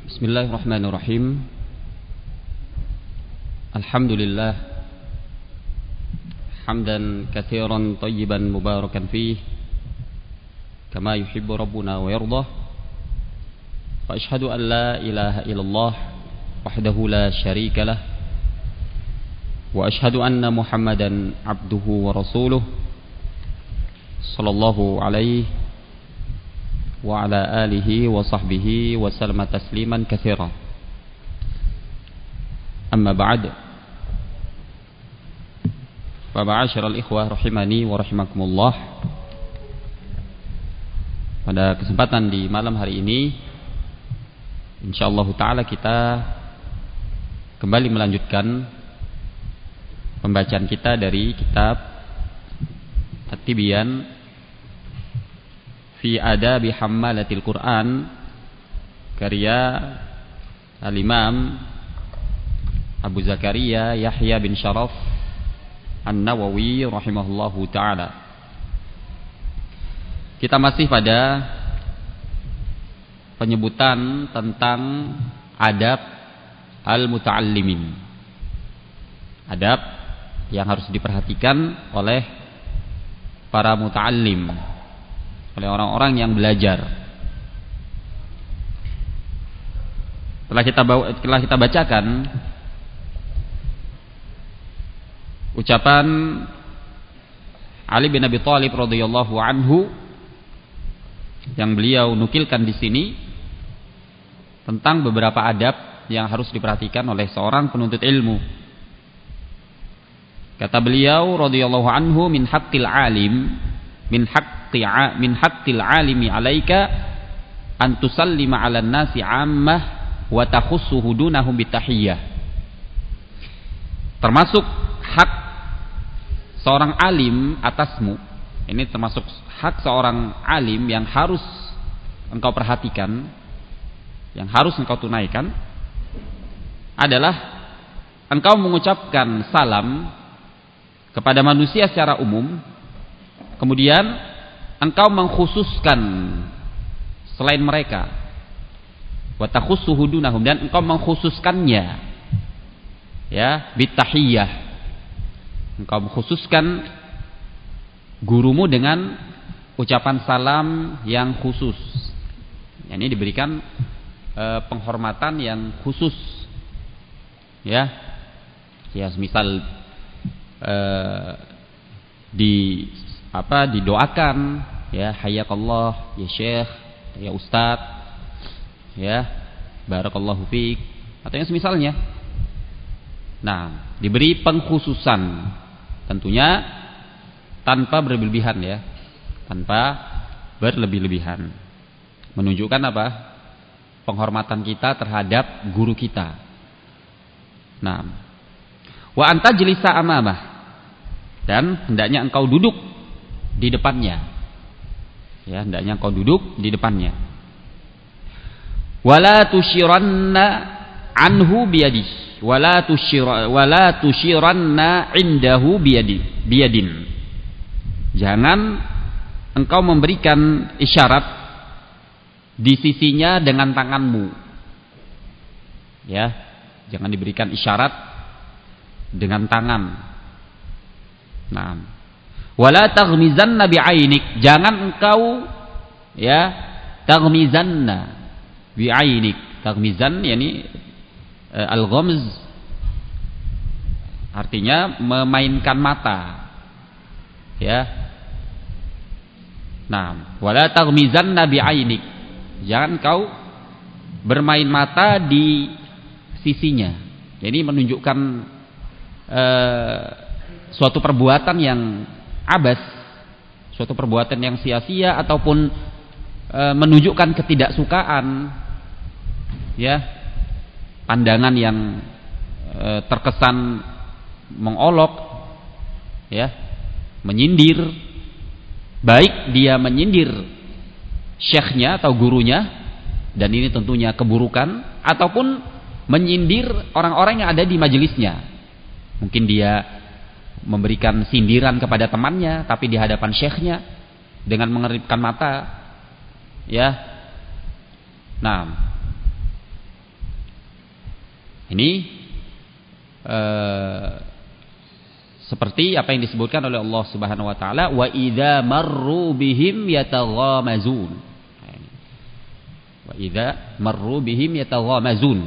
Bismillahirrahmanirrahim. Alhamdulillah hamdan katsiran tayyiban mubarakan fih kama yuhibbu rabbuna wa yardah. Wa asyhadu an la ilaha illallah wahdahu la syarika lah wa asyhadu anna Muhammadan abduhu wa rasuluh sallallahu alaihi wa ala alihi wa sahbihi wa sallama tasliman katsiran. Amma ba'd. Fa ma'asyiral ikhwah rahimani wa rahimakumullah. Pada kesempatan di malam hari ini insyaallah taala kita kembali melanjutkan pembacaan kita dari kitab At-Tibyan fi Adabi Hammalatil Quran karya Al-Imam Abu Zakaria Yahya bin Sharaf An-Nawawi rahimahullahu ta'ala. Kita masih pada penyebutan tentang adab al-muta'allimin, adab yang harus diperhatikan oleh para muta'allim, oleh orang-orang yang belajar. Telah kita bacakan ucapan Ali bin Abi Thalib radhiyallahu anhu yang beliau nukilkan di sini tentang beberapa adab yang harus diperhatikan oleh seorang penuntut ilmu. Kata beliau radhiyallahu anhu, min haqqil alim min haqqil alimi 'alaika an tusallima 'alan nasi 'ammah wa takhussuhu dunahum bitahiyyah. Termasuk hak seorang alim atasmu, ini termasuk hak seorang alim yang harus engkau perhatikan, yang harus engkau tunaikan, adalah engkau mengucapkan salam kepada manusia secara umum, kemudian engkau mengkhususkan selain mereka, wa takhussuhu dunahum, dan engkau mengkhususkannya, ya, bitahiyyah. Engkau mengkhususkan gurumu dengan ucapan salam yang khusus. Ini diberikan penghormatan yang khusus, ya. Ya, misal didoakan, ya, hayyakallah, ya syekh, ya ustaz, ya, barakallahu fiik, atau yang semisalnya. Nah, diberi pengkhususan, tentunya tanpa berlebihan, ya, tanpa berlebih-lebihan, menunjukkan apa? Penghormatan kita terhadap guru kita. Nah, wa anta jlisa amamah, dan hendaknya engkau duduk di depannya, ya, hendaknya engkau duduk di depannya. Wala tusyiranna anhu biyadih, wala tusyiranna indahu biyadin. Jangan engkau memberikan isyarat di sisinya dengan tanganmu, ya, jangan diberikan isyarat dengan tangan. Nah, wala taghmizanna bi'ainik, jangan engkau, ya, taghmizanna bi'ainik. Taghmizan yakni al-ghamz artinya memainkan mata, ya. Nah, wala taghmizanna bi'ainik, jangan kau bermain mata di sisinya. Jadi menunjukkan suatu perbuatan yang abas, suatu perbuatan yang sia-sia, ataupun menunjukkan ketidaksukaan, ya, pandangan yang terkesan mengolok, ya, menyindir, baik dia menyindir syekhnya atau gurunya, dan ini tentunya keburukan, ataupun menyindir orang-orang yang ada di majelisnya. Mungkin dia memberikan sindiran kepada temannya, tapi di hadapan syekhnya dengan mengeripkan mata, ya. Nah, Ini seperti apa yang disebutkan oleh Allah Subhanahu wa taala, wa idza marru bihim yataghamazun. Wa idza marru bihim yataghamazun.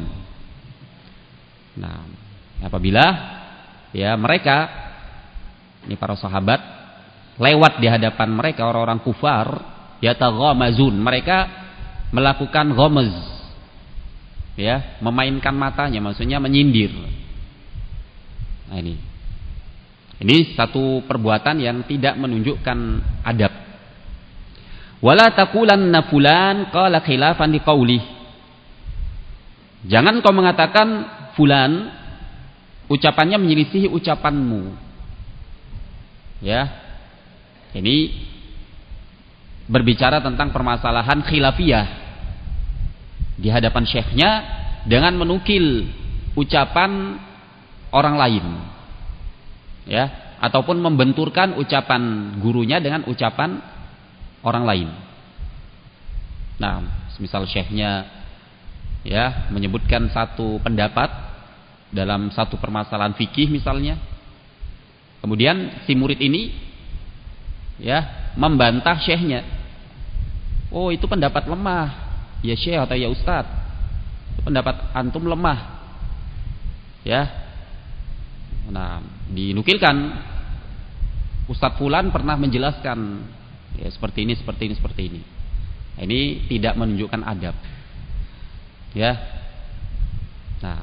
Nah, apabila ya mereka, ini para sahabat, lewat di hadapan mereka orang-orang kufar, yataghamazun, mereka melakukan ghamaz, ya, memainkan matanya, maksudnya menyindir. Nah, ini satu perbuatan yang tidak menunjukkan adab. Wala taqulanna fulan qala khilafan liqauli. Jangan kau mengatakan fulan ucapannya menyelisihi ucapanmu. Ya. Ini berbicara tentang permasalahan khilafiyah di hadapan syekhnya dengan menukil ucapan orang lain. Ya, ataupun membenturkan ucapan gurunya dengan ucapan orang lain. Nah, misal syekhnya ya menyebutkan satu pendapat dalam satu permasalahan fikih misalnya, kemudian si murid ini ya membantah syekhnya, oh itu pendapat lemah ya syekh atau ya ustadz, itu pendapat antum lemah ya. Nah, dinukilkan Ustadz Fulan pernah menjelaskan ya seperti ini, seperti ini, seperti ini. Ini tidak menunjukkan adab. Ya. Nah,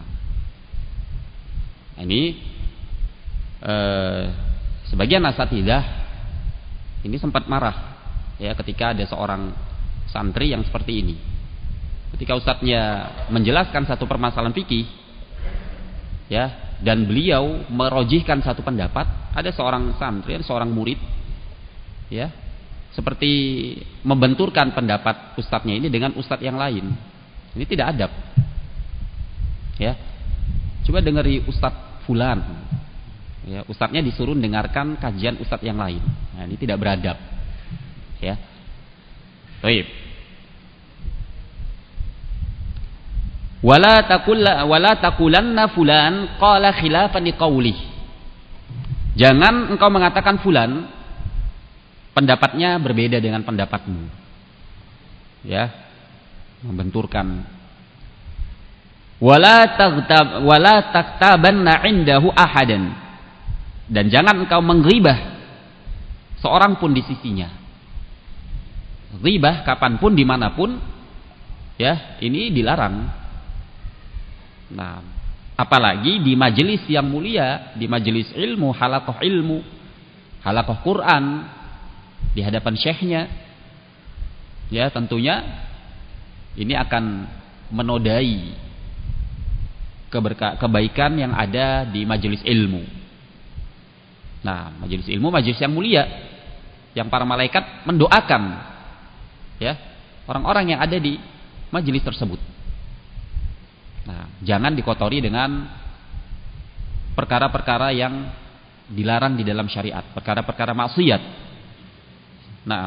ini sebagian asatidzah ini sempat marah ya ketika ada seorang santri yang seperti ini. Ketika ustadznya menjelaskan satu permasalahan fikih, ya, dan beliau merojihkan satu pendapat, ada seorang santri, ada seorang murid, ya, seperti membenturkan pendapat ustadznya ini dengan ustadz yang lain. Ini tidak adab. Ya, coba dengeri ustadz fulan. Ya, ustadznya disuruh dengarkan kajian ustadz yang lain. Nah, ini tidak beradab. Ya, baik. Wala taqulanna fulan qala khilafan liqauli. Jangan engkau mengatakan fulan pendapatnya berbeda dengan pendapatmu. Ya, membenturkan. Wala taktabanna indahu ahadan. Dan jangan engkau menggibah seorang pun di sisinya. Ghibah kapanpun dimanapun, ya, ini dilarang. Nah, apalagi di majelis yang mulia, di majelis ilmu, halaqah Quran, di hadapan syekhnya, ya tentunya ini akan menodai kebaikan yang ada di majelis ilmu. Nah, majelis ilmu, majelis yang mulia, yang para malaikat mendoakan, ya, orang-orang yang ada di majelis tersebut. Nah, jangan dikotori dengan perkara-perkara yang dilarang di dalam syariat, perkara-perkara maksiat. Nah,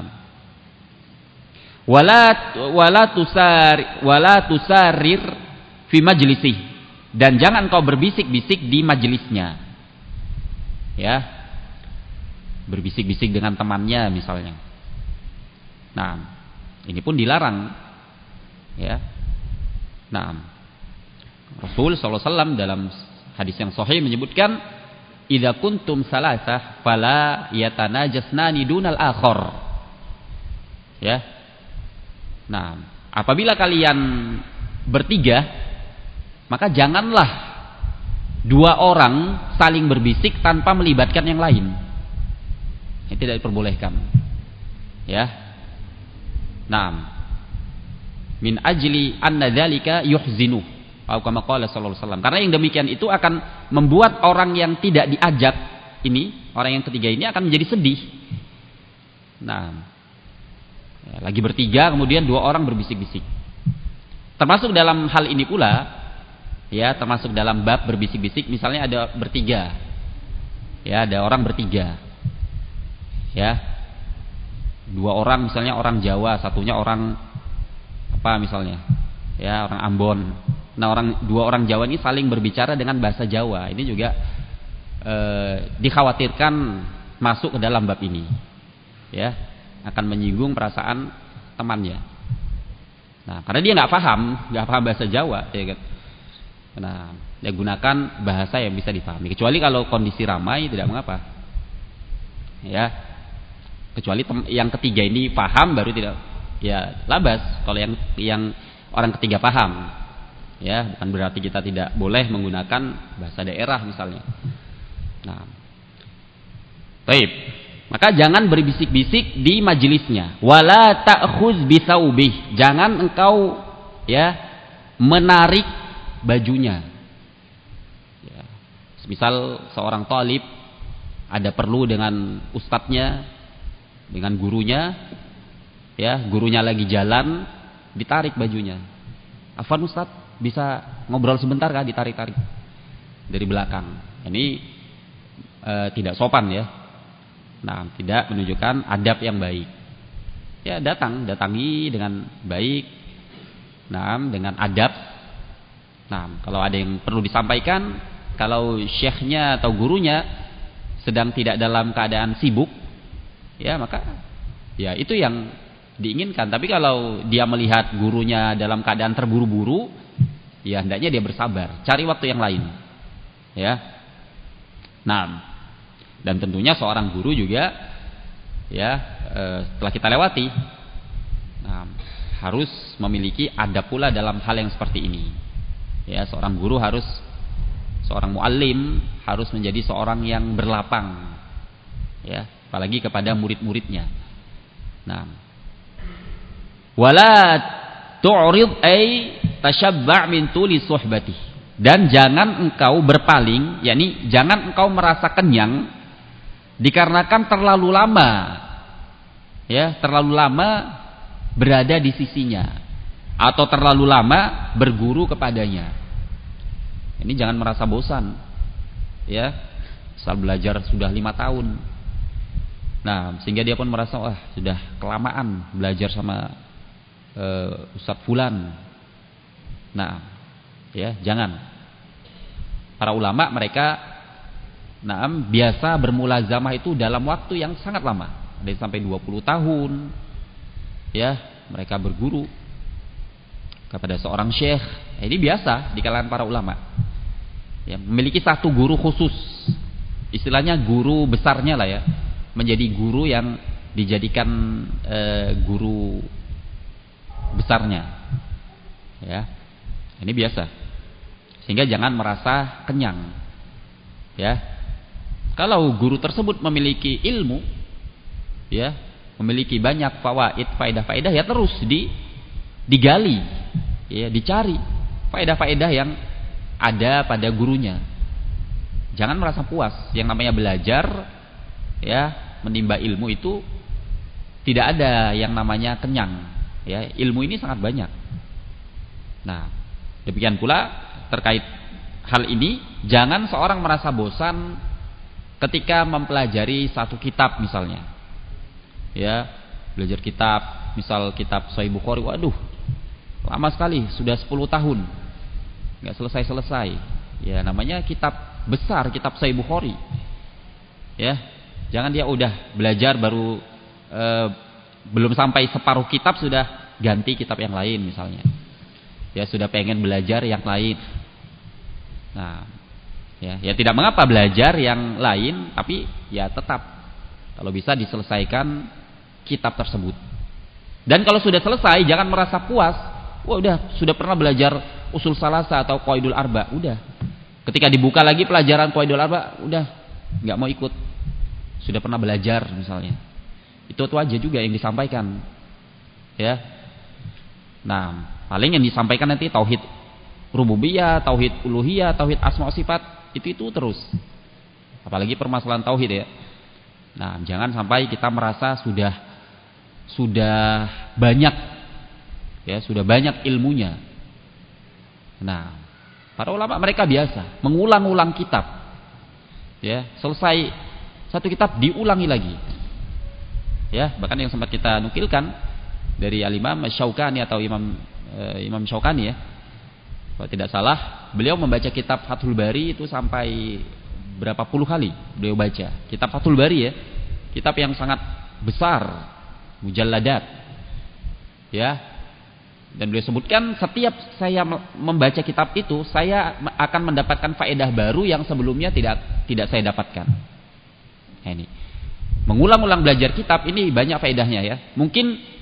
wala tusarir fi majlisih, dan jangan kau berbisik-bisik di majelisnya. Ya. Berbisik-bisik dengan temannya misalnya. Nah, ini pun dilarang. Ya. Nah, Rasul SAW dalam hadis yang sahih menyebutkan, idza kuntum salasah fala yatanajasnani dunal akhar. Ya. Nah, apabila kalian bertiga, maka janganlah dua orang saling berbisik tanpa melibatkan yang lain. Ini tidak diperbolehkan. Ya. Nah, min ajli anna dzalika yuhzinu. Kama qala sallallahu alaihi wasallam. Karena yang demikian itu akan membuat orang yang tidak diajak ini, orang yang ketiga ini akan menjadi sedih. Nah, ya, lagi bertiga kemudian dua orang berbisik-bisik. Termasuk dalam hal ini pula, ya, termasuk dalam bab berbisik-bisik, misalnya ada bertiga. Ya, ada orang bertiga. Ya. Dua orang misalnya orang Jawa, satunya orang apa misalnya? Ya, orang Ambon. Nah, dua orang Jawa ini saling berbicara dengan bahasa Jawa. Ini juga dikhawatirkan masuk ke dalam bab ini. Ya, akan menyinggung perasaan temannya. Nah, karena dia nggak paham bahasa Jawa, ya kan. Nah, dia gunakan bahasa yang bisa dipahami. Kecuali kalau kondisi ramai tidak mengapa. Ya, kecuali yang ketiga ini paham baru tidak, ya labas. Kalau yang orang ketiga paham, ya bukan berarti kita tidak boleh menggunakan bahasa daerah misalnya. Nah, baik. Maka jangan berbisik-bisik di majelisnya. Wala ta'khuz bisaubih. Jangan engkau ya menarik bajunya. Ya. Misal seorang talib ada perlu dengan ustadznya, dengan gurunya, ya gurunya lagi jalan, ditarik bajunya. Afwan Ustaz, bisa ngobrol sebentar kah? Ditarik-tarik dari belakang. Ini tidak sopan ya. Nah, tidak menunjukkan adab yang baik. Ya datangi dengan baik. Nah, dengan adab. Nah, kalau ada yang perlu disampaikan, kalau syekhnya atau gurunya sedang tidak dalam keadaan sibuk, ya maka ya itu yang diinginkan. Tapi kalau dia melihat gurunya dalam keadaan terburu-buru, ya hendaknya dia bersabar, cari waktu yang lain. Ya. Nah, dan tentunya seorang guru juga ya setelah kita lewati, nah, harus memiliki adab pula dalam hal yang seperti ini. Ya, seorang guru seorang muallim harus menjadi seorang yang berlapang. Ya, apalagi kepada murid-muridnya. Nah, wala tu'rid ay tashabba' min tuli suhbati. Dan jangan engkau berpaling, yakni jangan engkau merasa kenyang dikarenakan terlalu lama, ya terlalu lama berada di sisinya, atau terlalu lama berguru kepadanya. Ini jangan merasa bosan, ya. Misal belajar sudah 5 tahun, nah sehingga dia pun merasa wah sudah kelamaan belajar sama Ustadz Fulan. Nah, ya jangan. Para ulama mereka biasa bermulazamah itu dalam waktu yang sangat lama, ada yang sampai 20 tahun. Ya, mereka berguru kepada seorang syekh. Ini biasa di kalangan para ulama. Ya, memiliki satu guru khusus. Istilahnya guru besarnya lah ya. Menjadi guru yang dijadikan guru besarnya. Ya. Ini biasa. Sehingga jangan merasa kenyang. Ya. Kalau guru tersebut memiliki ilmu, ya, memiliki banyak fawaid, faedah-faedah, ya terus digali, ya, dicari faedah-faedah yang ada pada gurunya. Jangan merasa puas. Yang namanya belajar, ya, menimba ilmu itu tidak ada yang namanya kenyang. Ya, ilmu ini sangat banyak. Nah, demikian pula terkait hal ini, jangan seorang merasa bosan ketika mempelajari satu kitab misalnya. Ya, belajar kitab, misal kitab Sahih Bukhari, waduh, lama sekali, sudah 10 tahun. Enggak selesai-selesai. Ya, namanya kitab besar, kitab Sahih Bukhari. Ya, jangan dia udah belajar baru belum sampai separuh kitab sudah ganti kitab yang lain misalnya. Ya, sudah pengen belajar yang lain. Nah, ya tidak mengapa belajar yang lain, tapi ya tetap kalau bisa diselesaikan kitab tersebut. Dan kalau sudah selesai jangan merasa puas. Wah, sudah pernah belajar usul salasa atau qawaidul arba, udah. Ketika dibuka lagi pelajaran qawaidul arba, udah nggak mau ikut. Sudah pernah belajar misalnya. Itu aja juga yang disampaikan. Ya. Nah, paling yang disampaikan nanti tauhid rububiyah, tauhid uluhiyah, tauhid asma wa sifat, itu terus. Apalagi permasalahan tauhid ya. Nah, jangan sampai kita merasa sudah banyak, ya, sudah banyak ilmunya. Nah, para ulama mereka biasa mengulang-ulang kitab. Ya, selesai satu kitab diulangi lagi. Ya, bahkan yang sempat kita nukilkan dari Al-Imam Syaukani atau Imam Syaukani ya. Kalau tidak salah, beliau membaca kitab Fathul Bari itu sampai berapa puluh kali beliau baca. Kitab Fathul Bari ya, kitab yang sangat besar, mujalladat. Ya. Dan beliau sebutkan setiap saya membaca kitab itu, saya akan mendapatkan faedah baru yang sebelumnya tidak saya dapatkan. Nah, ini. Mengulang-ulang belajar kitab ini banyak faedahnya ya. Mungkin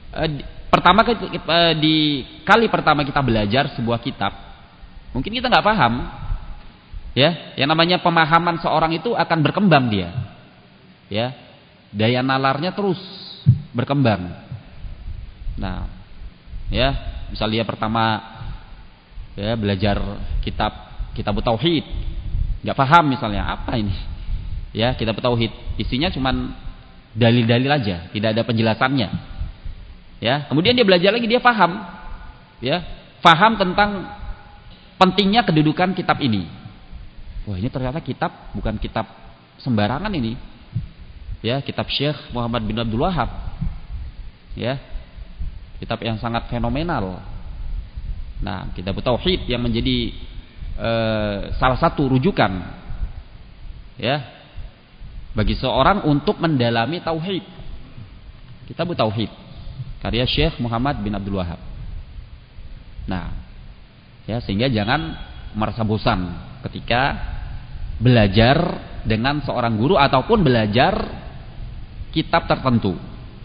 di kali pertama kita belajar sebuah kitab, mungkin kita nggak paham, ya. Yang namanya pemahaman seorang itu akan berkembang dia, ya. Daya nalarnya terus berkembang. Nah, ya, misalnya dia pertama, ya, belajar kitab tauhid, nggak paham misalnya apa ini, ya, kitab tauhid isinya cuman dalil-dalil aja, tidak ada penjelasannya. Ya, kemudian dia belajar lagi, dia paham, ya, paham tentang pentingnya kedudukan kitab ini. Wah, ini ternyata kitab bukan kitab sembarangan ini, ya, kitab Syekh Muhammad bin Abdul Wahab, ya, kitab yang sangat fenomenal. Nah, kitab tauhid yang menjadi salah satu rujukan, ya, bagi seorang untuk mendalami tauhid. Kitab tauhid karya Syekh Muhammad bin Abdul Wahab. Nah, ya, sehingga jangan merasa bosan ketika belajar dengan seorang guru ataupun belajar kitab tertentu.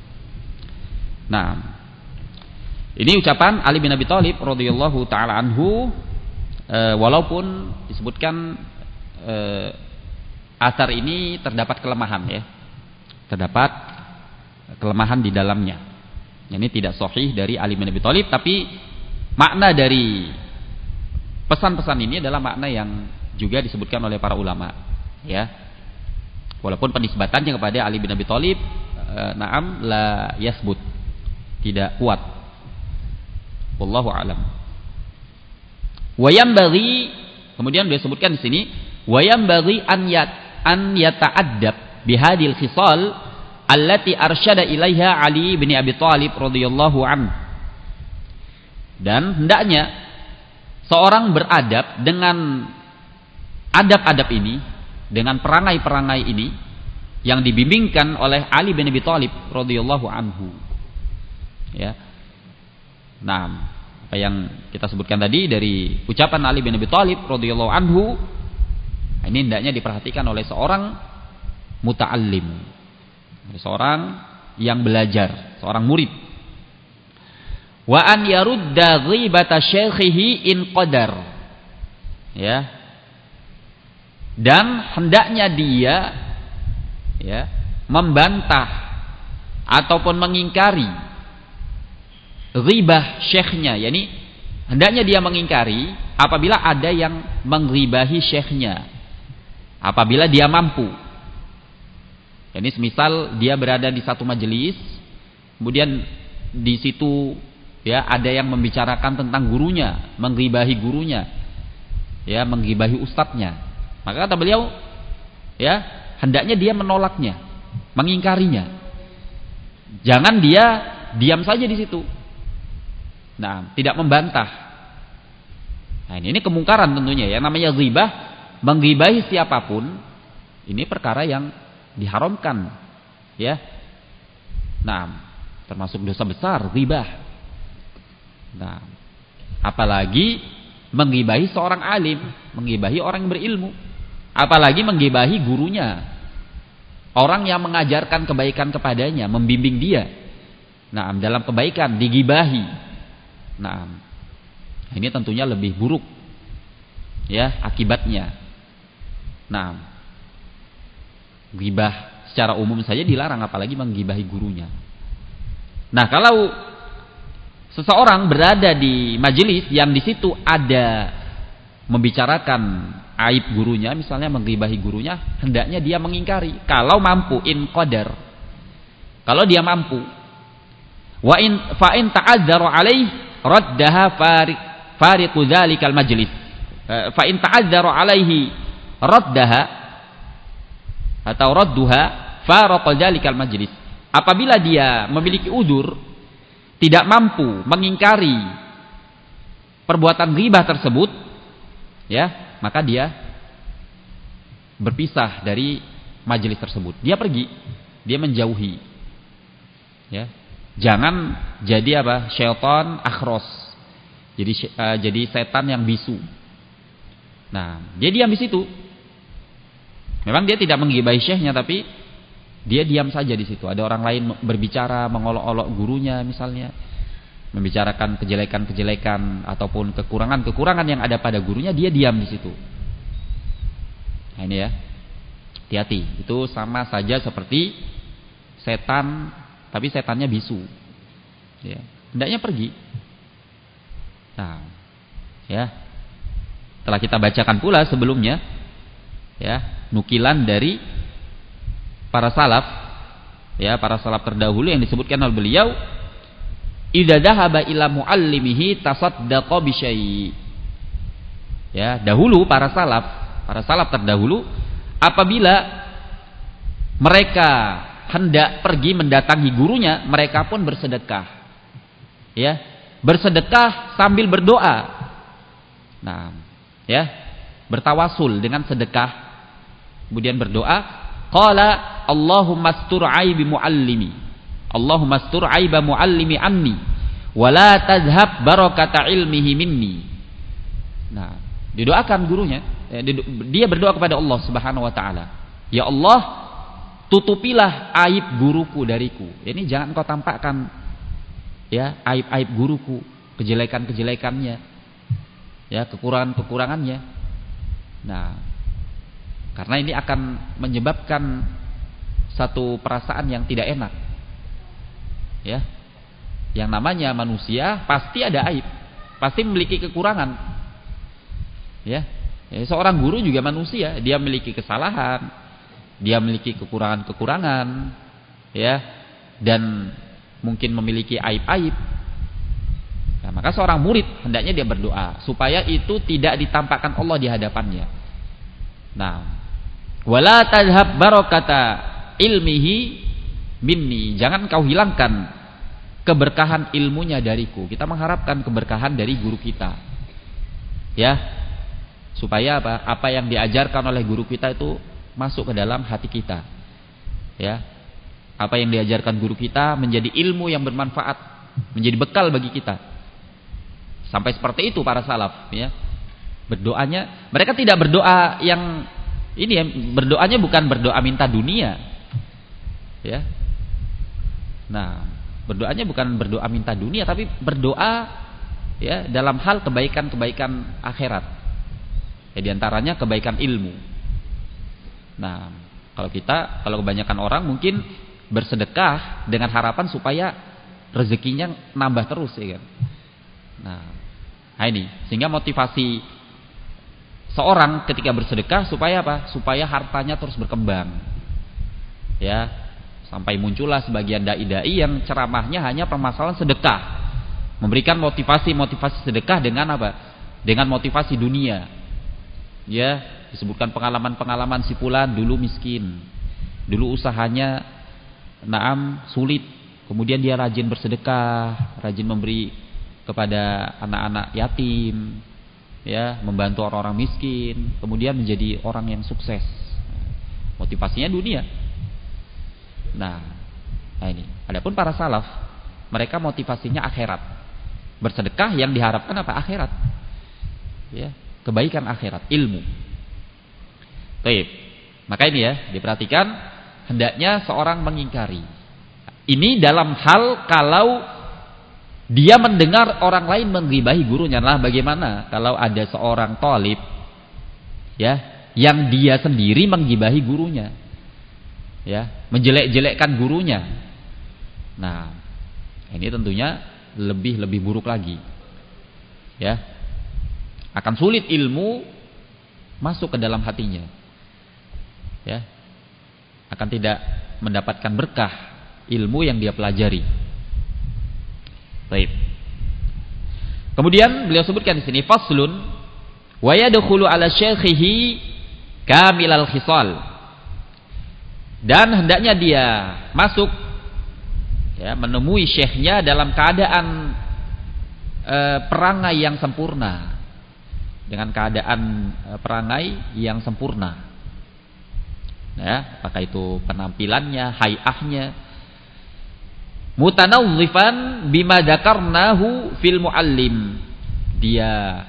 Nah, ini ucapan Ali bin Abi Thalib radhiyallahu taala anhu, walaupun disebutkan atsar ini terdapat kelemahan, ya. Terdapat kelemahan di dalamnya. Ini tidak sahih dari Ali bin Abi Thalib, tapi makna dari pesan-pesan ini adalah makna yang juga disebutkan oleh para ulama, ya. Walaupun penisbatannya kepada Ali bin Abi Thalib na'am la yasbut, tidak kuat. Wallahu a'lam. Wa yanbaghi, kemudian beliau sebutkan di sini, wa yanbaghi an yata'addab bihadil khisal allati arsyada ilaiha Ali bin Abi Thalib radhiyallahu anhu. Dan hendaknya seorang beradab dengan adab-adab ini, dengan perangai-perangai ini yang dibimbingkan oleh Ali bin Abi Thalib radhiyallahu anhu. Ya. Nah, apa yang kita sebutkan tadi dari ucapan Ali bin Abi Thalib radhiyallahu anhu, ini hendaknya diperhatikan oleh seorang muta'allim, seorang yang belajar, seorang murid. Wa an yarudda ghibata syaikhihi in qadar. Ya. Dan hendaknya dia, ya, membantah ataupun mengingkari ghibah syekhnya, yakni hendaknya dia mengingkari apabila ada yang mengghibahi syekhnya, apabila dia mampu. Ini semisal dia berada di satu majelis, kemudian di situ, ya, ada yang membicarakan tentang gurunya, mengghibahi gurunya, ya, mengghibahi ustadznya. Maka kata beliau, ya, hendaknya dia menolaknya, mengingkarinya. Jangan dia diam saja di situ. Nah, tidak membantah. Nah, ini kemungkaran tentunya, ya. Namanya ghibah, mengghibahi siapapun, ini perkara yang diharamkan, ya. Nah, termasuk dosa besar ghibah. Nah, apalagi menggibahi seorang alim, menggibahi orang yang berilmu, apalagi menggibahi gurunya, orang yang mengajarkan kebaikan kepadanya, membimbing dia. Nah, dalam kebaikan digibahi. Nah, ini tentunya lebih buruk, ya, akibatnya. Nah, ghibah secara umum saja dilarang, apalagi menggibahi gurunya. Nah, kalau seseorang berada di majelis yang di situ ada membicarakan aib gurunya, misalnya menggibahi gurunya, hendaknya dia mengingkari kalau mampu, in qadar. Kalau dia mampu. Wa in fa in ta'adzara alaihi raddaha fariqu dzalikal majlis. Fa in ta'adzara alaihi raddaha atau radduha faraqa dzalikal majlis. Apabila dia memiliki udzur, tidak mampu mengingkari perbuatan ghibah tersebut, ya, maka dia berpisah dari majelis tersebut. Dia pergi, dia menjauhi. Ya. Jangan jadi apa? Syaitan akhros. Jadi setan yang bisu. Nah, dia diam di situ. Memang dia tidak menggibahi syekhnya, tapi dia diam saja di situ. Ada orang lain berbicara, mengolok-olok gurunya misalnya, membicarakan kejelekan-kejelekan ataupun kekurangan-kekurangan yang ada pada gurunya, dia diam di situ. Nah, ini ya. Hati-hati. Itu sama saja seperti setan, tapi setannya bisu. Ya, hendaknya pergi. Nah, ya. Telah kita bacakan pula sebelumnya, ya, nukilan dari para salaf, ya, para salaf terdahulu yang disebutkan oleh beliau, idza dhahaba ila muallimihi tasaddaqa bi syai'. Ya, dahulu para salaf terdahulu apabila mereka hendak pergi mendatangi gurunya, mereka pun bersedekah. Ya, bersedekah sambil berdoa. Nah, ya, bertawasul dengan sedekah, kemudian berdoa, qala Allahumma astur aibi muallimi, Allahumma astur aiba muallimi anni wa la tazhab barakata ilmihi minni. Nah, didoakan gurunya, dia berdoa kepada Allah Subhanahu wa taala, ya Allah, tutupilah aib guruku dariku. Ini jangan kau tampakkan, ya, aib-aib guruku, kejelekan-kejelekannya, ya, kekurangan-kekurangannya. Nah, karena ini akan menyebabkan satu perasaan yang tidak enak. Ya. Yang namanya manusia pasti ada aib, pasti memiliki kekurangan. Ya. Seorang guru juga manusia, dia memiliki kesalahan, dia memiliki kekurangan-kekurangan, ya, dan mungkin memiliki aib-aib. Nah, maka seorang murid hendaknya dia berdoa supaya itu tidak ditampakkan Allah di hadapannya. Nah, wala tadhhab barakata ilmihi minni, jangan kau hilangkan keberkahan ilmunya dariku. Kita mengharapkan keberkahan dari guru kita, ya, supaya apa? Apa yang diajarkan oleh guru kita itu masuk ke dalam hati kita, ya. Apa yang diajarkan guru kita menjadi ilmu yang bermanfaat, menjadi bekal bagi kita. Sampai seperti itu para salaf, ya. Berdoanya, mereka tidak berdoa yang ini, ya, berdoanya bukan berdoa minta dunia, ya. Nah, berdoanya bukan berdoa minta dunia, tapi berdoa, ya, dalam hal kebaikan-kebaikan akhirat. Ya, di antaranya kebaikan ilmu. Nah, kalau kebanyakan orang mungkin bersedekah dengan harapan supaya rezekinya nambah terus, ya kan. Nah, ini sehingga motivasi seorang ketika bersedekah supaya apa? Supaya hartanya terus berkembang. Ya, sampai muncullah sebagian dai-dai yang ceramahnya hanya permasalahan sedekah. Memberikan motivasi sedekah dengan apa? Dengan motivasi dunia. Ya, disebutkan pengalaman-pengalaman si fulan dulu miskin. Dulu usahanya sulit. Kemudian dia rajin bersedekah, rajin memberi kepada anak-anak yatim, ya, membantu orang-orang miskin, kemudian menjadi orang yang sukses. Motivasinya dunia. Nah, ini. Adapun para salaf, mereka motivasinya akhirat. Bersedekah yang diharapkan apa? Akhirat. Ya, kebaikan akhirat, ilmu. Baik. Maka ini, ya, diperhatikan, hendaknya seorang mengingkari. Ini dalam hal kalau dia mendengar orang lain menggibahi gurunya. Lah, bagaimana kalau ada seorang thalib, ya, yang dia sendiri menggibahi gurunya, ya, menjelek-jelekkan gurunya. Nah, ini tentunya lebih buruk lagi, ya. Akan sulit ilmu masuk ke dalam hatinya, ya. Akan tidak mendapatkan berkah ilmu yang dia pelajari. Baik. Kemudian beliau sebutkan di sini faslun wa yadkhulu ala syaikhihi kamilal khisal. Dan hendaknya dia masuk, ya, menemui syekhnya dalam keadaan perangai yang sempurna, dengan keadaan perangai yang sempurna. Ya, apakah itu penampilannya, hay'ahnya. Mutanawwifan bima dzakarnahu fil muallim. Dia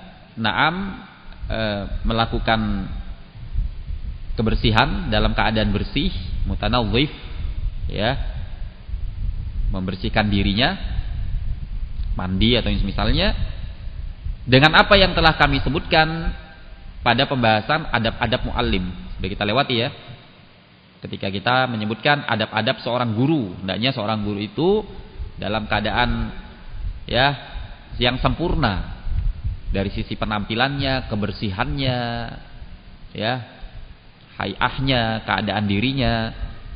melakukan kebersihan dalam keadaan bersih, mutanawwif, ya. Membersihkan dirinya, mandi atau misalnya, dengan apa yang telah kami sebutkan pada pembahasan adab-adab muallim. Sudah kita lewati ya. Ketika kita menyebutkan adab-adab seorang guru, hendaknya seorang guru itu dalam keadaan ya yang sempurna dari sisi penampilannya, kebersihannya, ya, hay'ahnya, keadaan dirinya.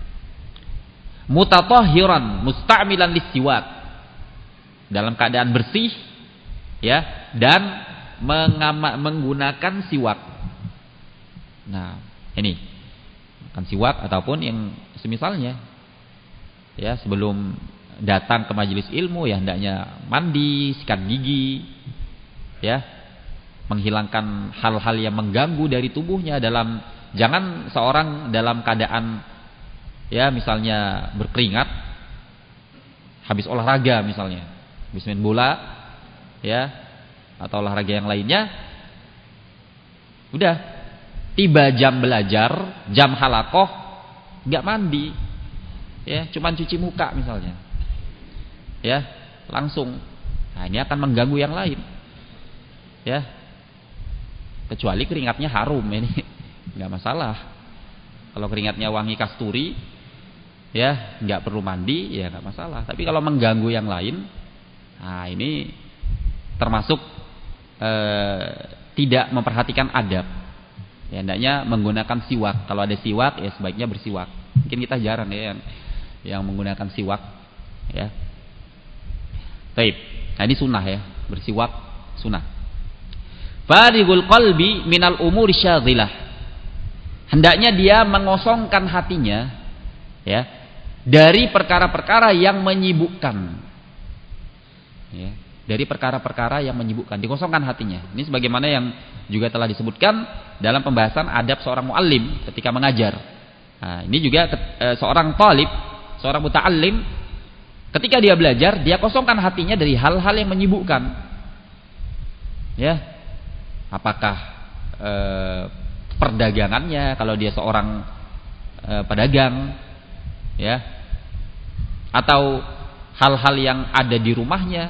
Mutatahhiran musta'milan lissiwak, dalam keadaan bersih, ya, dan menggunakan siwak. Nah, ini kan siwak ataupun yang semisalnya, ya, sebelum datang ke majelis ilmu ya hendaknya mandi, sikat gigi, ya, menghilangkan hal-hal yang mengganggu dari tubuhnya. Jangan seorang dalam keadaan ya misalnya berkeringat habis olahraga, misalnya habis main bola, ya, atau olahraga yang lainnya, udah tiba jam belajar, jam halakoh, nggak mandi, ya, cuman cuci muka misalnya, ya, langsung. Nah, ini akan mengganggu yang lain, ya. Kecuali keringatnya harum, ini nggak masalah. Kalau keringatnya wangi kasturi, ya, nggak perlu mandi, ya nggak masalah. Tapi kalau mengganggu yang lain, nah ini termasuk tidak memperhatikan adab. Ya, hendaknya menggunakan siwak. Kalau ada siwak, ya sebaiknya bersiwak. Mungkin kita jarang ya yang menggunakan siwak, ya. Baik. Nah, ini sunnah ya, bersiwak sunnah. Farigul qalbi minal umuri syaghilah. Hendaknya dia mengosongkan hatinya, ya, dari perkara-perkara yang menyibukkan. Ya, dari perkara-perkara yang menyibukkan, dikosongkan hatinya. Ini sebagaimana yang juga telah disebutkan dalam pembahasan adab seorang muallim ketika mengajar. Nah, ini juga seorang talib, seorang muta'allim, ketika dia belajar, dia kosongkan hatinya dari hal-hal yang menyibukkan. Ya, apakah perdagangannya, kalau dia seorang pedagang, ya, atau hal-hal yang ada di rumahnya.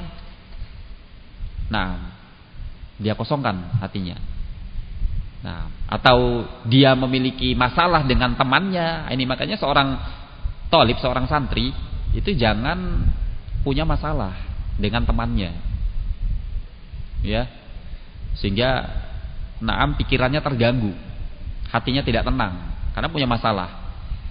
Nah, dia kosongkan hatinya. Nah, atau dia memiliki masalah dengan temannya. Ini makanya seorang thalib, seorang santri itu jangan punya masalah dengan temannya, ya, sehingga pikirannya terganggu, hatinya tidak tenang karena punya masalah.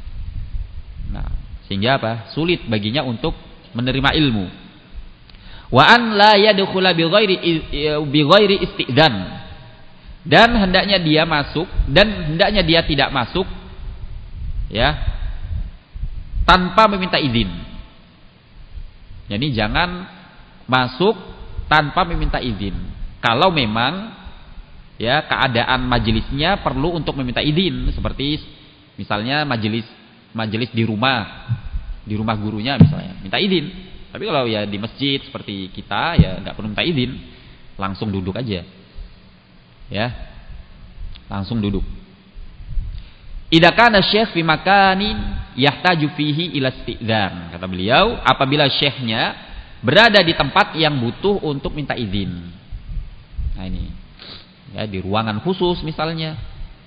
Nah, sehingga apa? Sulit baginya untuk menerima ilmu. Wa an la yadkhula bi ghairi istidzan, dan hendaknya dia masuk dan hendaknya dia tidak masuk, ya, tanpa meminta izin. Jadi jangan masuk tanpa meminta izin. Kalau memang ya keadaan majelisnya perlu untuk meminta izin, seperti misalnya majelis di rumah gurunya misalnya, minta izin. Tapi kalau ya di masjid seperti kita, ya nggak perlu minta izin, langsung duduk aja, ya, langsung duduk. Idza kana syekh fi makanin yahtaju fihi ila istidzan, kata beliau, apabila syekhnya berada di tempat yang butuh untuk minta izin. Nah ini, ya, di ruangan khusus misalnya.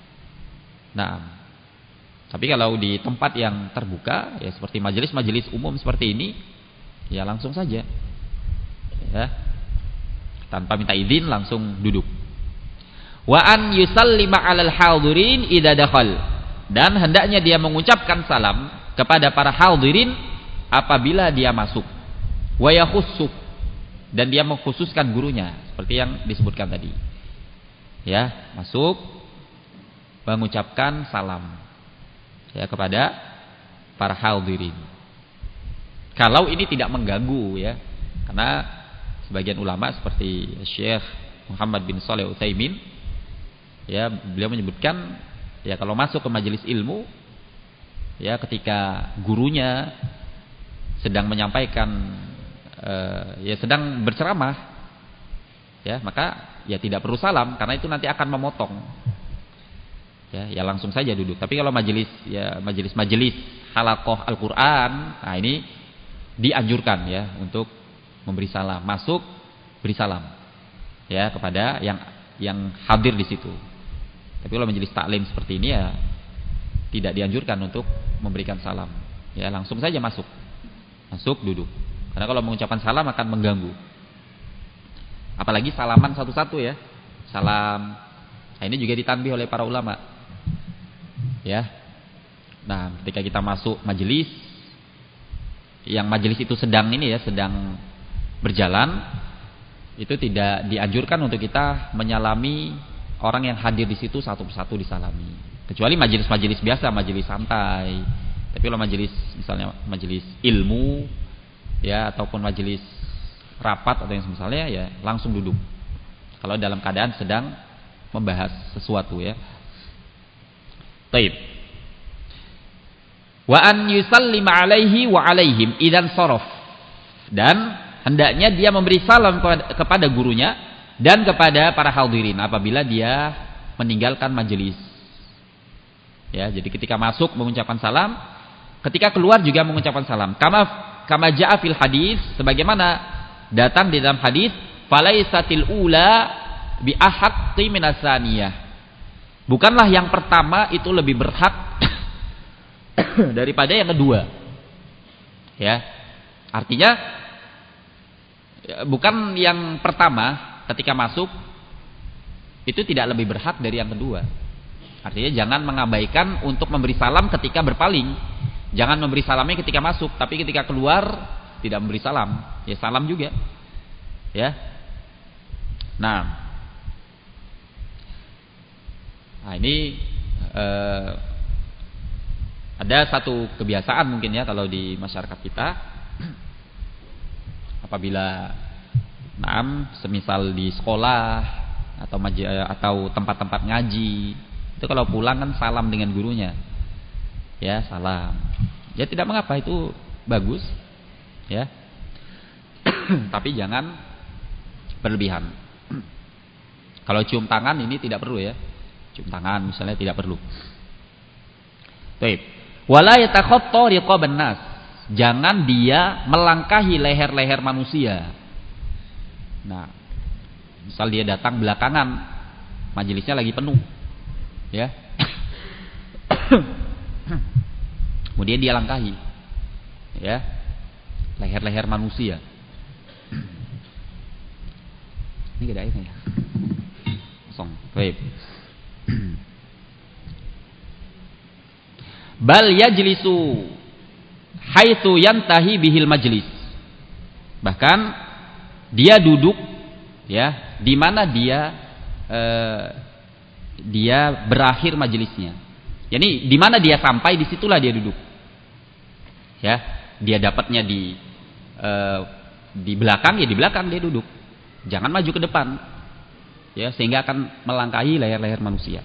Nah, tapi kalau di tempat yang terbuka, ya seperti majelis-majelis umum seperti ini, ya langsung saja, ya, tanpa minta izin langsung duduk. Wa an yusallima 'alal hadirin idza dakhal, dan hendaknya dia mengucapkan salam kepada para hadirin apabila dia masuk. Wa yakhussu, dan dia mengkhususkan gurunya seperti yang disebutkan tadi. Ya, masuk mengucapkan salam, ya, kepada para hadirin. Kalau ini tidak mengganggu, ya, karena sebagian ulama seperti Syekh Muhammad bin Shalih Utsaimin, ya, beliau menyebutkan ya kalau masuk ke majelis ilmu, ya ketika gurunya sedang menyampaikan, ya sedang berceramah, ya maka ya tidak perlu salam karena itu nanti akan memotong. Ya langsung saja duduk. Tapi kalau majelis halaqah Al-Qur'an, nah ini dianjurkan ya untuk memberi salam, masuk beri salam ya kepada yang hadir di situ. Tapi kalau majelis taklim seperti ini ya tidak dianjurkan untuk memberikan salam. Ya langsung saja masuk duduk. Karena kalau mengucapkan salam akan mengganggu. Apalagi salaman satu-satu ya. Salam. Nah, ini juga ditanbih oleh para ulama. Ya. Nah, ketika kita masuk majelis, yang majelis itu sedang berjalan, itu tidak dianjurkan untuk kita menyalami orang yang hadir di situ satu persatu disalami. Kecuali majelis-majelis biasa, majelis santai. Tapi kalau majelis misalnya majelis ilmu ya ataupun majelis rapat atau yang semisalnya ya langsung duduk. Kalau dalam keadaan sedang membahas sesuatu ya. Baik. Wa an yusallima alaihi wa alaihim idzan sharaf. Dan hendaknya dia memberi salam kepada gurunya dan kepada para hadirin apabila dia meninggalkan majelis. Ya, jadi ketika masuk mengucapkan salam, ketika keluar juga mengucapkan salam. Kama jaa fil hadis, sebagaimana datang di dalam hadis, falaisatil ula bi ahaqqi minas saniyah. Bukanlah yang pertama itu lebih berhak daripada yang kedua. Ya. Artinya bukan yang pertama ketika masuk itu tidak lebih berhak dari yang kedua. Artinya jangan mengabaikan untuk memberi salam ketika berpaling. Jangan memberi salamnya ketika masuk, tapi ketika keluar tidak memberi salam. Ya salam juga. Ya. Nah ini ada satu kebiasaan mungkin ya kalau di masyarakat kita, apabila semisal di sekolah atau tempat-tempat ngaji, itu kalau pulang kan salam dengan gurunya. Ya, salam. Ya tidak mengapa, itu bagus. Ya. Tapi jangan berlebihan. Kalau cium tangan ini tidak perlu ya. Cium tangan misalnya tidak perlu. Baik. Wala yatakhatta riqaban nas. Jangan dia melangkahi leher-leher manusia. Nah, misal dia datang belakangan, majelisnya lagi penuh. Ya. Kemudian dia langkahi. Ya. Leher-leher manusia. Ini gak ada airnya ya. Kosong. Baik. Bal yajlisu haitsu yantahi bihil majlis. Bahkan dia duduk ya di mana dia berakhir majelisnya. Yani di mana dia sampai disitulah dia duduk. Ya, dia dapatnya di belakang ya di belakang dia duduk. Jangan maju ke depan. Ya, sehingga akan melangkahi leher-leher manusia.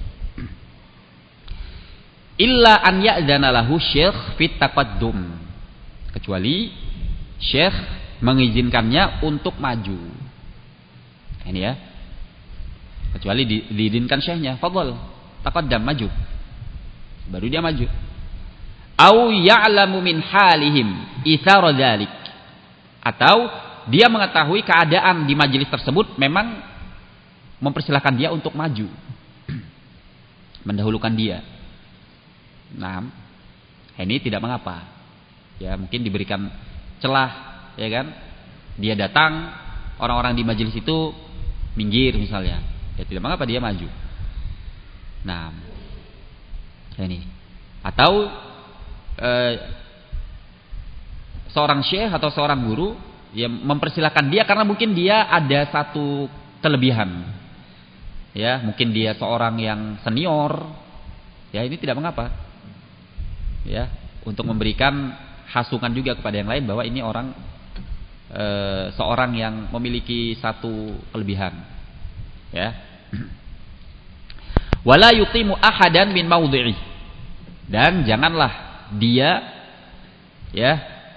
Illa an ya'dzana lahu syekh fit taqaddum. Kecuali syekh mengizinkannya untuk maju. Ini ya. Kecuali diizinkan syekhnya, fadhal, taqaddam, maju. Baru dia maju. Au ya'lamu min halihim itsara dzalik. Atau dia mengetahui keadaan di majelis tersebut memang mempersilahkan dia untuk maju. Mendahulukan dia. Nah, ini tidak mengapa. Ya, mungkin diberikan celah, ya kan? Dia datang, orang-orang di majelis itu minggir misalnya. Ya tidak mengapa dia maju. Nah, ini. Atau seorang syekh atau seorang guru yang mempersilahkan dia karena mungkin dia ada satu kelebihan. Ya, mungkin dia seorang yang senior. Ya, ini tidak mengapa. Ya, untuk memberikan hasungan juga kepada yang lain bahwa ini orang seorang yang memiliki satu kelebihan, ya. Wala yuqimu ahadan min maudhi'i, dan janganlah dia, ya,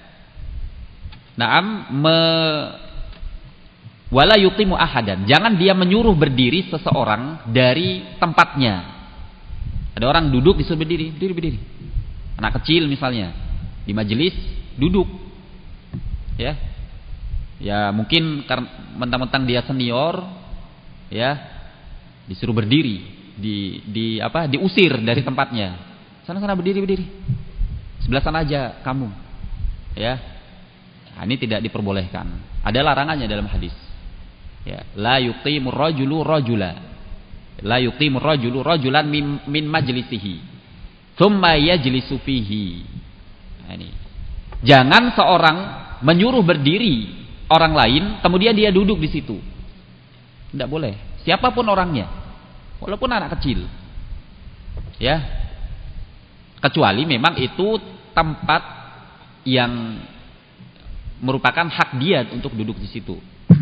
wala yuqimu ahadan, jangan dia menyuruh berdiri seseorang dari tempatnya. Ada orang duduk disuruh berdiri. Anak kecil misalnya di majelis duduk, ya. Ya mungkin karena mentang-mentang dia senior, ya, disuruh berdiri, diusir dari tempatnya. Sana berdiri. Sebelah sana aja kamu. Ya. Nah, ini tidak diperbolehkan. Ada larangannya dalam hadis. Ya, la yuqimur rajulu rajula. La yuqimur rajulu rajulan min majlisihi. Tsumma yajlisu fihi. Nah, ini. Jangan seorang menyuruh berdiri orang lain kemudian dia duduk di situ. Tidak boleh. Siapapun orangnya. Walaupun anak kecil. Ya. Kecuali memang itu tempat yang merupakan hak dia untuk duduk di situ.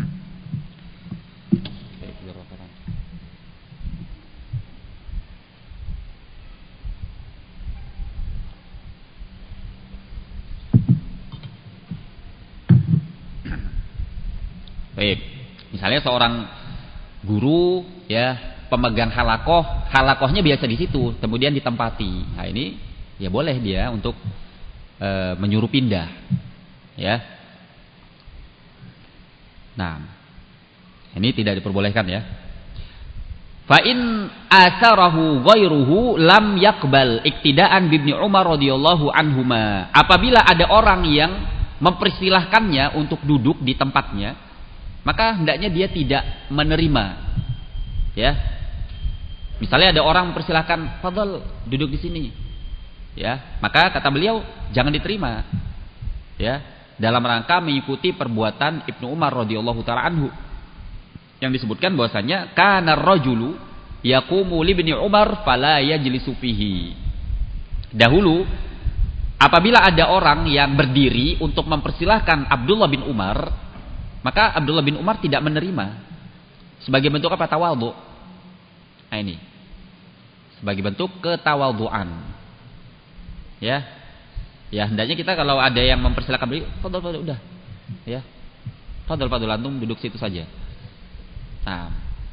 Baik. Misalnya seorang guru, ya, pemegang halakohnya biasa di situ, kemudian ditempati. Nah, ini ya boleh dia untuk menyuruh pindah. Ya. Nah, ini tidak diperbolehkan, ya. Fa in asarahu ghairuhu lam yaqbal iktidaan bi Ibnu Umar radhiyallahu anhuma. Apabila ada orang yang mempersilahkannya untuk duduk di tempatnya, maka hendaknya dia tidak menerima. Ya. Misalnya ada orang mempersilahkan, "Fadhal, duduk di sini." Ya, maka kata beliau jangan diterima. Ya, dalam rangka mengikuti perbuatan Ibnu Umar radhiyallahu taala anhu. Yang disebutkan bahwasanya kana rajulu yaqumu li Ibnu Umar fala yajlisu fihi. Dahulu apabila ada orang yang berdiri untuk mempersilahkan Abdullah bin Umar, maka Abdullah bin Umar tidak menerima. Sebagai bentuk apa? Tawadhu. Nah, ini. Sebagai bentuk ketawadhuan. Ya. Ya, hendaknya kita kalau ada yang mempersilakan berdiri, fadhal udah. Ya. Fadhal antum duduk situ saja. Nah.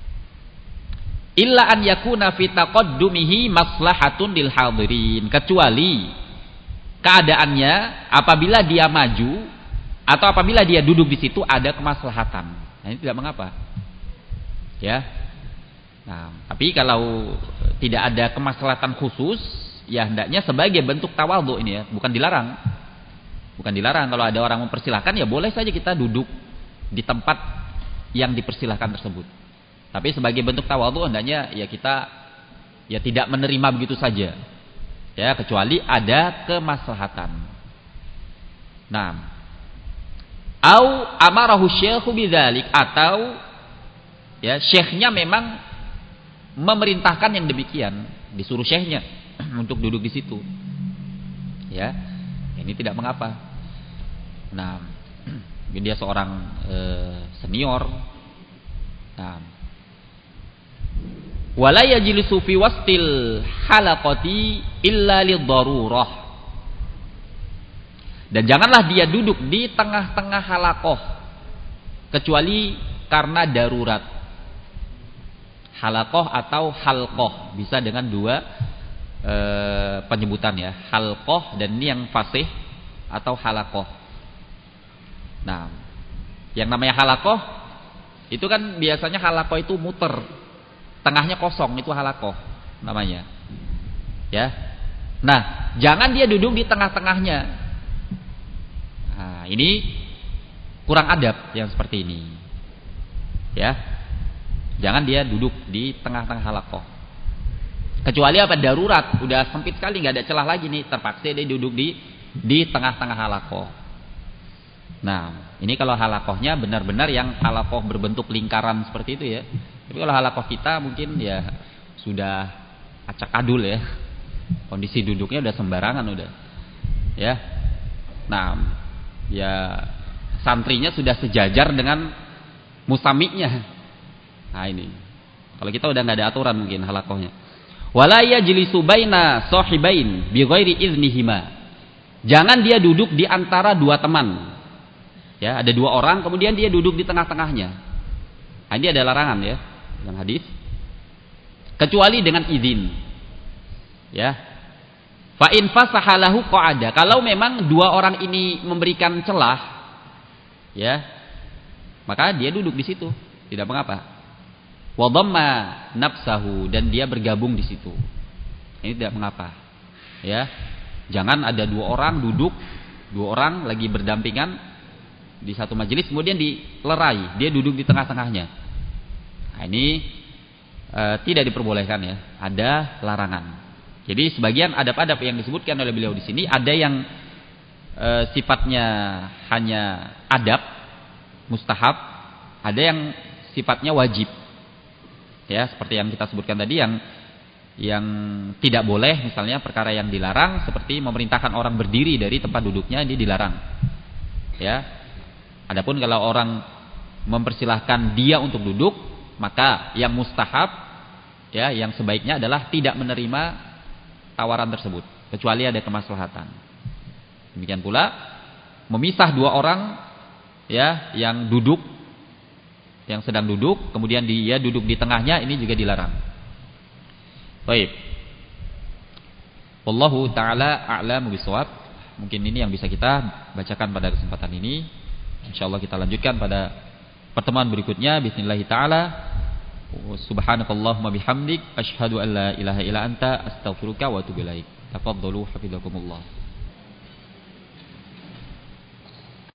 Illa an yakuna fi taqaddumihi maslahatun lil hadirin, kecuali keadaannya apabila dia maju atau apabila dia duduk di situ ada kemaslahatan. Nah, ini tidak mengapa. Ya. Nah, tapi kalau tidak ada kemaslahatan khusus, ya hendaknya sebagai bentuk tawadhu ini, ya, bukan dilarang. Bukan dilarang kalau ada orang mempersilahkan, ya boleh saja kita duduk di tempat yang dipersilahkan tersebut. Tapi sebagai bentuk tawadhu hendaknya ya kita ya tidak menerima begitu saja. Ya, kecuali ada kemaslahatan. Nah, au amarahu syekhu bidzalik, atau ya syekhnya memang memerintahkan yang demikian, disuruh syekhnya untuk duduk di situ. Ya, ini tidak mengapa. Nah, dia seorang senior. Nah, wala yajlisu fi wastil halaqati illa lidharurah. Dan janganlah dia duduk di tengah-tengah halaqah kecuali karena darurat. Halaqah atau halqah bisa dengan dua penyebutan, ya. Halqah dan ini yang fasih atau halaqah. Nah, yang namanya halaqah itu kan biasanya halaqah itu muter, tengahnya kosong, itu halaqah namanya. Ya. Nah, jangan dia duduk di tengah-tengahnya. Nah, ini kurang adab yang seperti ini. Ya. Jangan dia duduk di tengah-tengah halaqah. Kecuali apa? Darurat, udah sempit sekali, nggak ada celah lagi nih, terpaksa dia duduk di tengah-tengah halaqah. Nah, ini kalau halaqahnya benar-benar yang halaqah berbentuk lingkaran seperti itu, ya. Tapi kalau halaqah kita mungkin ya sudah acak adul, ya. Kondisi duduknya udah sembarangan udah. Ya. Nah, ya santrinya sudah sejajar dengan musami'nya. Nah ini. Kalau kita udah nggak ada aturan mungkin halakohnya. Wala yajlisu baina sahibain bi ghairi iznihima. Jangan dia duduk di antara dua teman. Ya, ada dua orang kemudian dia duduk di tengah-tengahnya. Nah, ini ada larangan ya dalam hadis. Kecuali dengan izin. Ya. Fa in fasaha lahu qa'ada. Kalau memang dua orang ini memberikan celah, ya, maka dia duduk di situ, tidak mengapa. Wa dhamma nafsahu, dan dia bergabung di situ. Ini tidak mengapa. Ya. Jangan ada dua orang duduk, dua orang lagi berdampingan di satu majelis kemudian dilerai, dia duduk di tengah-tengahnya. Nah, ini tidak diperbolehkan ya, ada larangan. Jadi sebagian adab-adab yang disebutkan oleh beliau di sini ada yang sifatnya hanya adab mustahab, ada yang sifatnya wajib. Ya, seperti yang kita sebutkan tadi yang tidak boleh, misalnya perkara yang dilarang seperti memerintahkan orang berdiri dari tempat duduknya, ini dilarang. Ya. Adapun kalau orang mempersilahkan dia untuk duduk, maka yang mustahab ya, yang sebaiknya adalah tidak menerima tawaran tersebut kecuali ada kemaslahatan. Demikian pula memisah dua orang ya yang duduk, yang sedang duduk kemudian dia duduk di tengahnya, ini juga dilarang. Baik. Wallahu taala a'lamu bishawab. Mungkin ini yang bisa kita bacakan pada kesempatan ini. Insyaallah kita lanjutkan pada pertemuan berikutnya bismillah taala. Subhanakallahumma bihamdik asyhadu an la ilaha illa anta astaghfiruka wa atubu ilaik. Tafadhalu hafizakumullah.